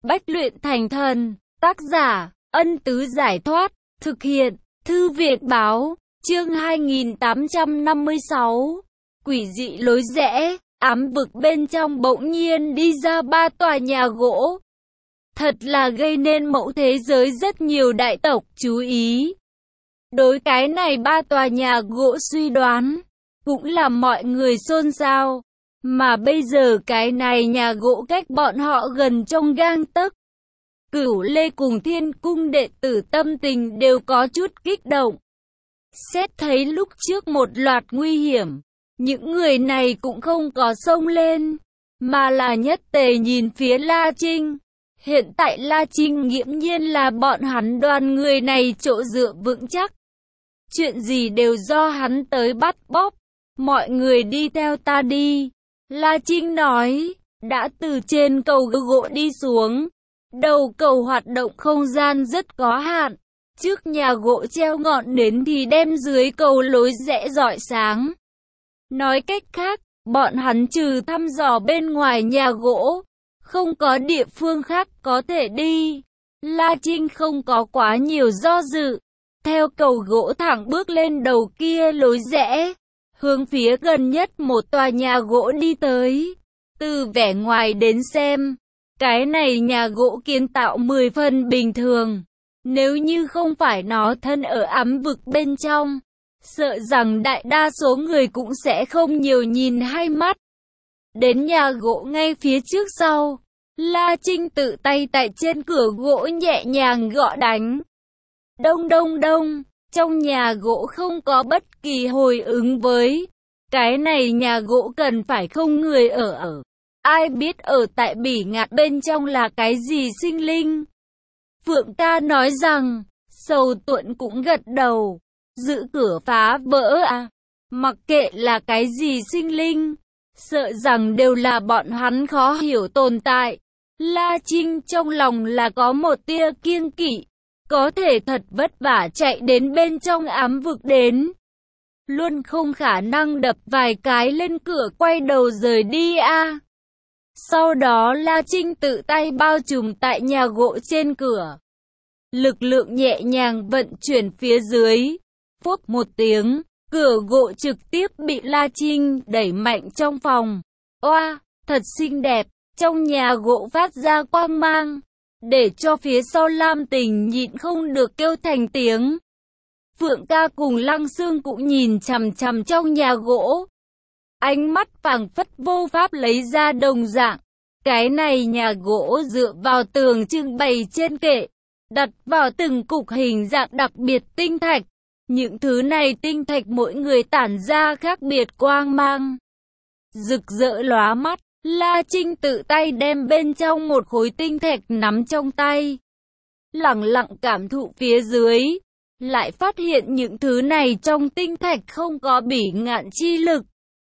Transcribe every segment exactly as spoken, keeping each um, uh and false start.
Bách luyện thành thần. Tác giả, Ân Tứ Giải Thoát. Thực hiện, Thư viện Báo. Chương hai nghìn tám trăm năm mươi sáu. Quỷ dị lối rẽ. Ám vực bên trong bỗng nhiên đi ra ba tòa nhà gỗ. Thật là gây nên mẫu thế giới rất nhiều đại tộc chú ý. Đối cái này ba tòa nhà gỗ suy đoán, cũng làm mọi người xôn xao. Mà bây giờ cái này nhà gỗ cách bọn họ gần trong gang tấc. Cửu Lê cùng Thiên Cung đệ tử tâm tình đều có chút kích động. Xét thấy lúc trước một loạt nguy hiểm, những người này cũng không có xông lên, mà là nhất tề nhìn phía La Trinh. Hiện tại La Trinh nghiễm nhiên là bọn hắn đoàn người này chỗ dựa vững chắc. Chuyện gì đều do hắn tới bắt bóp. Mọi người đi theo ta đi. La Trinh nói, đã từ trên cầu gỗ đi xuống. Đầu cầu hoạt động không gian rất có hạn. Trước nhà gỗ treo ngọn nến thì đem dưới cầu lối rẽ rọi sáng. Nói cách khác, bọn hắn trừ thăm dò bên ngoài nhà gỗ, không có địa phương khác có thể đi. La Trinh không có quá nhiều do dự. Theo cầu gỗ thẳng bước lên đầu kia lối rẽ, hướng phía gần nhất một tòa nhà gỗ đi tới. Từ vẻ ngoài đến xem, cái này nhà gỗ kiến tạo mười phần bình thường. Nếu như không phải nó thân ở ám vực bên trong, sợ rằng đại đa số người cũng sẽ không nhiều nhìn hai mắt. Đến nhà gỗ ngay phía trước sau, La Trinh tự tay tại trên cửa gỗ nhẹ nhàng gõ đánh. Đông đông đông, trong nhà gỗ không có bất kỳ hồi ứng với. Cái này nhà gỗ cần phải không người ở ở. Ai biết ở tại bỉ ngạn bên trong là cái gì sinh linh? Phượng ca nói rằng, Sầu Tuận cũng gật đầu. Giữ cửa phá vỡ à? Mặc kệ là cái gì sinh linh, sợ rằng đều là bọn hắn khó hiểu tồn tại. La Trinh trong lòng là có một tia kiêng kỵ. Có thể thật vất vả chạy đến bên trong ám vực đến, luôn không khả năng đập vài cái lên cửa quay đầu rời đi a. À. Sau đó La Trinh tự tay bao trùm tại nhà gỗ trên cửa. Lực lượng nhẹ nhàng vận chuyển phía dưới. Phốp một tiếng, cửa gỗ trực tiếp bị La Trinh đẩy mạnh trong phòng. Oa, thật xinh đẹp, trong nhà gỗ phát ra quang mang, để cho phía sau Lam Tình nhịn không được kêu thành tiếng. Phượng ca cùng Lăng Xương cũng nhìn chằm chằm trong nhà gỗ. Ánh mắt phảng phất vô pháp lấy ra đồng dạng. Cái này nhà gỗ dựa vào tường trưng bày trên kệ, đặt vào từng cục hình dạng đặc biệt tinh thạch. Những thứ này tinh thạch mỗi người tản ra khác biệt quang mang, rực rỡ lóa mắt. La Trinh tự tay đem bên trong một khối tinh thạch nắm trong tay, lẳng lặng cảm thụ phía dưới, lại phát hiện những thứ này trong tinh thạch không có bỉ ngạn chi lực.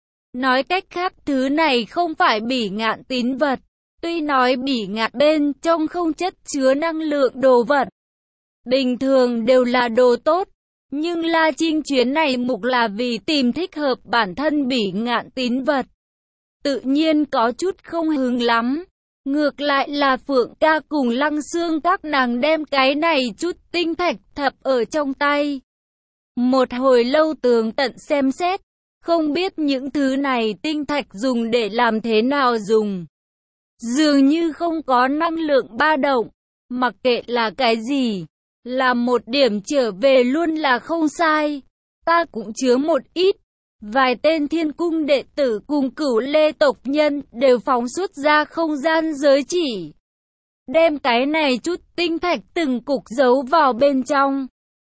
Nói cách khác, thứ này không phải bỉ ngạn tín vật. Tuy nói bỉ ngạn bên trong không chất chứa năng lượng đồ vật, bình thường đều là đồ tốt, nhưng La Trinh chuyến này mục là vì tìm thích hợp bản thân bỉ ngạn tín vật. Tự nhiên có chút không hứng lắm. Ngược lại là Phượng ca cùng Lăng Xương các nàng đem cái này chút tinh thạch thập ở trong tay. Một hồi lâu tường tận xem xét, không biết những thứ này tinh thạch dùng để làm thế nào dùng. Dường như không có năng lượng ba động, mặc kệ là cái gì, là một điểm trở về luôn là không sai. Ta cũng chứa một ít. Vài tên Thiên Cung đệ tử cùng Cửu Lê tộc nhân đều phóng xuất ra không gian giới chỉ, đem cái này chút tinh thạch từng cục giấu vào bên trong.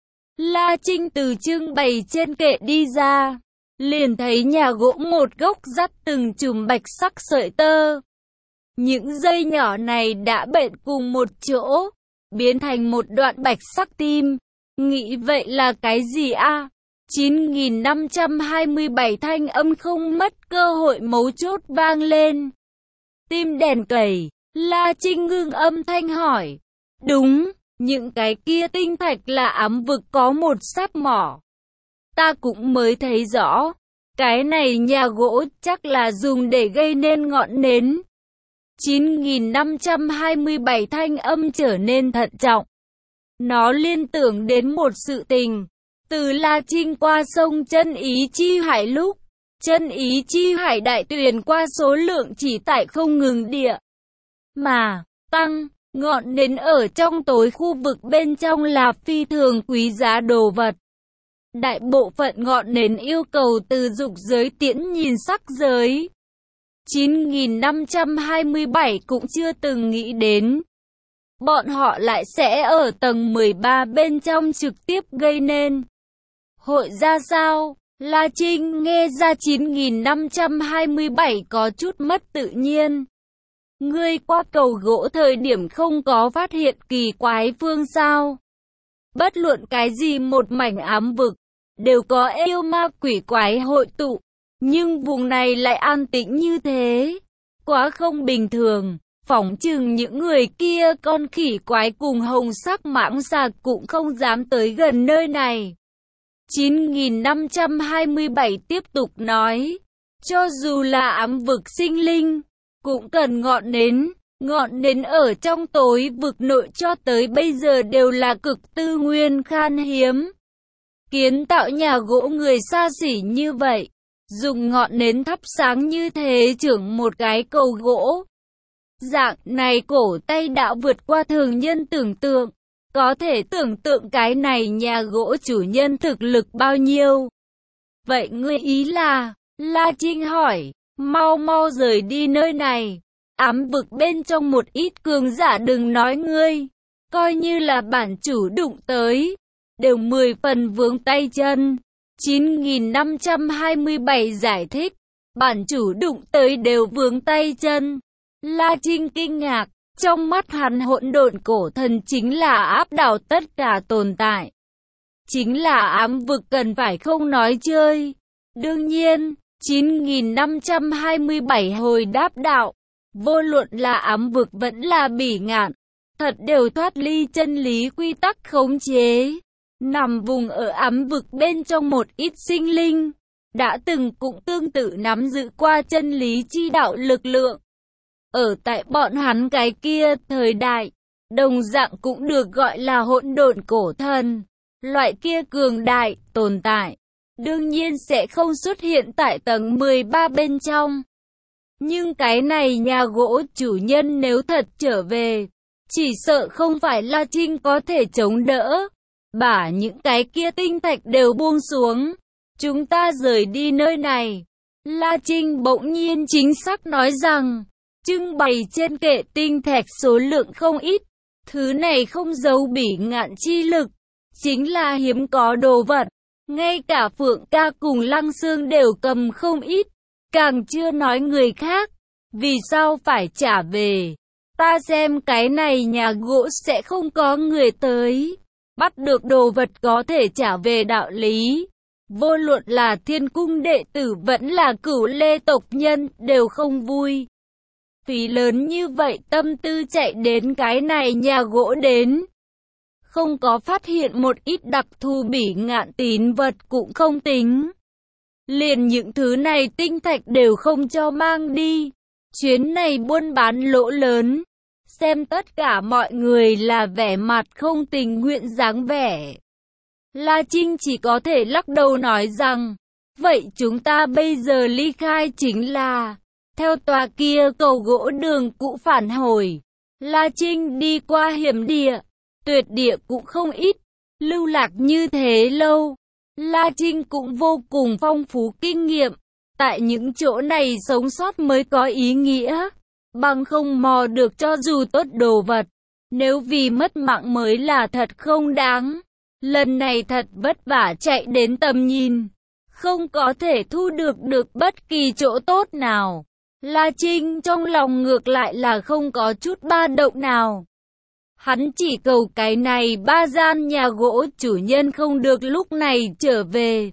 La Trinh từ trưng bày trên kệ đi ra, liền thấy nhà gỗ một gốc dắt từng chùm bạch sắc sợi tơ. Những dây nhỏ này đã bện cùng một chỗ, biến thành một đoạn bạch sắc tim. Nghĩ vậy là cái gì a? À? chín nghìn năm trăm hai mươi bảy thanh âm không mất cơ hội mấu chốt vang lên. Tim đèn cầy, La Trinh ngưng âm thanh hỏi. Đúng, những cái kia tinh thạch là ám vực có một sáp mỏ. Ta cũng mới thấy rõ, cái này nhà gỗ chắc là dùng để gây nên ngọn nến. chín nghìn năm trăm hai mươi bảy thanh âm trở nên thận trọng. Nó liên tưởng đến một sự tình. Từ La Trinh qua sông Chân Ý Chi Hải lúc, Chân Ý Chi Hải đại tuyển qua số lượng chỉ tại không ngừng địa. Mà, tăng, ngọn nến ở trong tối khu vực bên trong là phi thường quý giá đồ vật. Đại bộ phận ngọn nến yêu cầu từ dục giới tiễn nhìn sắc giới. chín nghìn năm trăm hai mươi bảy cũng chưa từng nghĩ đến. Bọn họ lại sẽ ở tầng mười ba bên trong trực tiếp gây nên. Hội ra sao? La Trinh nghe ra chín nghìn năm trăm hai mươi bảy có chút mất tự nhiên. Ngươi qua cầu gỗ thời điểm không có phát hiện kỳ quái phương sao? Bất luận cái gì một mảnh ám vực, đều có yêu ma quỷ quái hội tụ. Nhưng vùng này lại an tĩnh như thế. Quá không bình thường. Phỏng chừng những người kia con khỉ quái cùng hồng sắc mãng xà cũng không dám tới gần nơi này. chín nghìn năm trăm hai mươi bảy tiếp tục nói. Cho dù là ám vực sinh linh, cũng cần ngọn nến. Ngọn nến ở trong tối vực nội cho tới bây giờ đều là cực tư nguyên khan hiếm. Kiến tạo nhà gỗ người xa xỉ như vậy, dùng ngọn nến thắp sáng như thế trưởng một cái cầu gỗ. Dạng này cổ tay đã vượt qua thường nhân tưởng tượng. Có thể tưởng tượng cái này nhà gỗ chủ nhân thực lực bao nhiêu. Vậy ngươi ý là, La Trinh hỏi, mau mau rời đi nơi này. Ám vực bên trong một ít cường giả đừng nói ngươi. Coi như là bản chủ đụng tới, đều mười phần vướng tay chân. chín nghìn năm trăm hai mươi bảy giải thích, bản chủ đụng tới đều vướng tay chân. La Trinh kinh ngạc, trong mắt hắn hỗn độn cổ thần chính là áp đảo tất cả tồn tại. Chính là ám vực cần phải không nói chơi. Đương nhiên, chín nghìn năm trăm hai mươi bảy hồi đáp đạo, vô luận là ám vực vẫn là bỉ ngạn, thật đều thoát ly chân lý quy tắc khống chế. Nằm vùng ở ám vực bên trong một ít sinh linh, đã từng cũng tương tự nắm giữ qua chân lý chi đạo lực lượng. Ở tại bọn hắn cái kia thời đại, đồng dạng cũng được gọi là hỗn độn cổ thần. Loại kia cường đại, tồn tại, đương nhiên sẽ không xuất hiện tại tầng mười ba bên trong. Nhưng cái này nhà gỗ chủ nhân nếu thật trở về, chỉ sợ không phải La Trinh có thể chống đỡ. Bả những cái kia tinh thạch đều buông xuống. Chúng ta rời đi nơi này. La Trinh bỗng nhiên chính xác nói rằng, trưng bày trên kệ tinh thạch số lượng không ít. Thứ này không giấu bỉ ngạn chi lực, chính là hiếm có đồ vật. Ngay cả Phượng Ca cùng Lăng Xương đều cầm không ít. Càng chưa nói người khác. Vì sao phải trả về? Ta xem cái này nhà gỗ sẽ không có người tới. Bắt được đồ vật có thể trả về đạo lý. Vô luận là Thiên Cung đệ tử vẫn là Cửu Lê tộc nhân đều không vui. Phí lớn như vậy tâm tư chạy đến cái này nhà gỗ đến. Không có phát hiện một ít đặc thù bỉ ngạn tín vật cũng không tính. Liền những thứ này tinh thạch đều không cho mang đi. Chuyến này buôn bán lỗ lớn. Xem tất cả mọi người là vẻ mặt không tình nguyện dáng vẻ. La Trinh chỉ có thể lắc đầu nói rằng, vậy chúng ta bây giờ ly khai chính là, theo tòa kia cầu gỗ đường cũ phản hồi. La Trinh đi qua hiểm địa, tuyệt địa cũng không ít, lưu lạc như thế lâu. La Trinh cũng vô cùng phong phú kinh nghiệm, tại những chỗ này sống sót mới có ý nghĩa. Bằng không mò được cho dù tốt đồ vật, nếu vì mất mạng mới là thật không đáng. Lần này thật vất vả chạy đến tầm nhìn, không có thể thu được được bất kỳ chỗ tốt nào. La Trinh trong lòng ngược lại là không có chút ba động nào. Hắn chỉ cầu cái này ba gian nhà gỗ chủ nhân không được lúc này trở về.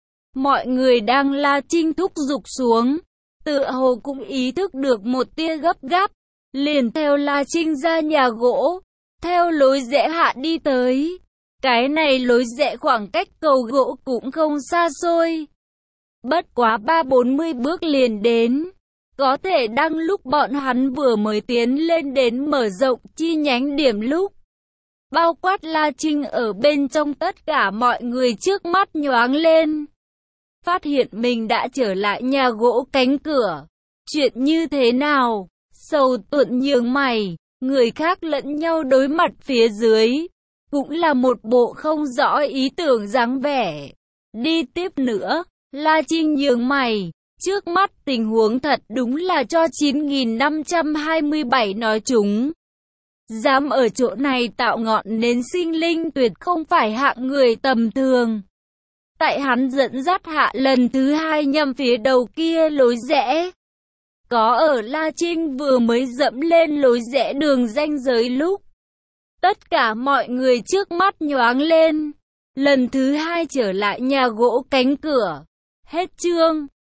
Mọi người đang La Trinh thúc giục xuống, tựa hồ cũng ý thức được một tia gấp gáp, liền theo La Trinh ra nhà gỗ, theo lối rẽ hạ đi tới. Cái này lối rẽ khoảng cách cầu gỗ cũng không xa xôi, bất quá ba bốn mươi bước liền đến. Có thể đang lúc bọn hắn vừa mới tiến lên đến mở rộng chi nhánh điểm lúc. Bao quát La Trinh ở bên trong, tất cả mọi người trước mắt nhoáng lên. Phát hiện mình đã trở lại nhà gỗ cánh cửa. Chuyện như thế nào? Sầu Tuận nhướng mày, người khác lẫn nhau đối mặt phía dưới. Cũng là một bộ không rõ ý tưởng dáng vẻ. Đi tiếp nữa, La Trinh nhướng mày. Trước mắt tình huống thật đúng là cho chín nghìn năm trăm hai mươi bảy nói chúng. Dám ở chỗ này tạo ngọn nến sinh linh tuyệt không phải hạng người tầm thường. Tại hắn dẫn dắt hạ lần thứ hai nhằm phía đầu kia lối rẽ. Có ở La Trinh vừa mới dẫm lên lối rẽ đường ranh giới lúc. Tất cả mọi người trước mắt nhoáng lên. Lần thứ hai trở lại nhà gỗ cánh cửa. Hết chương.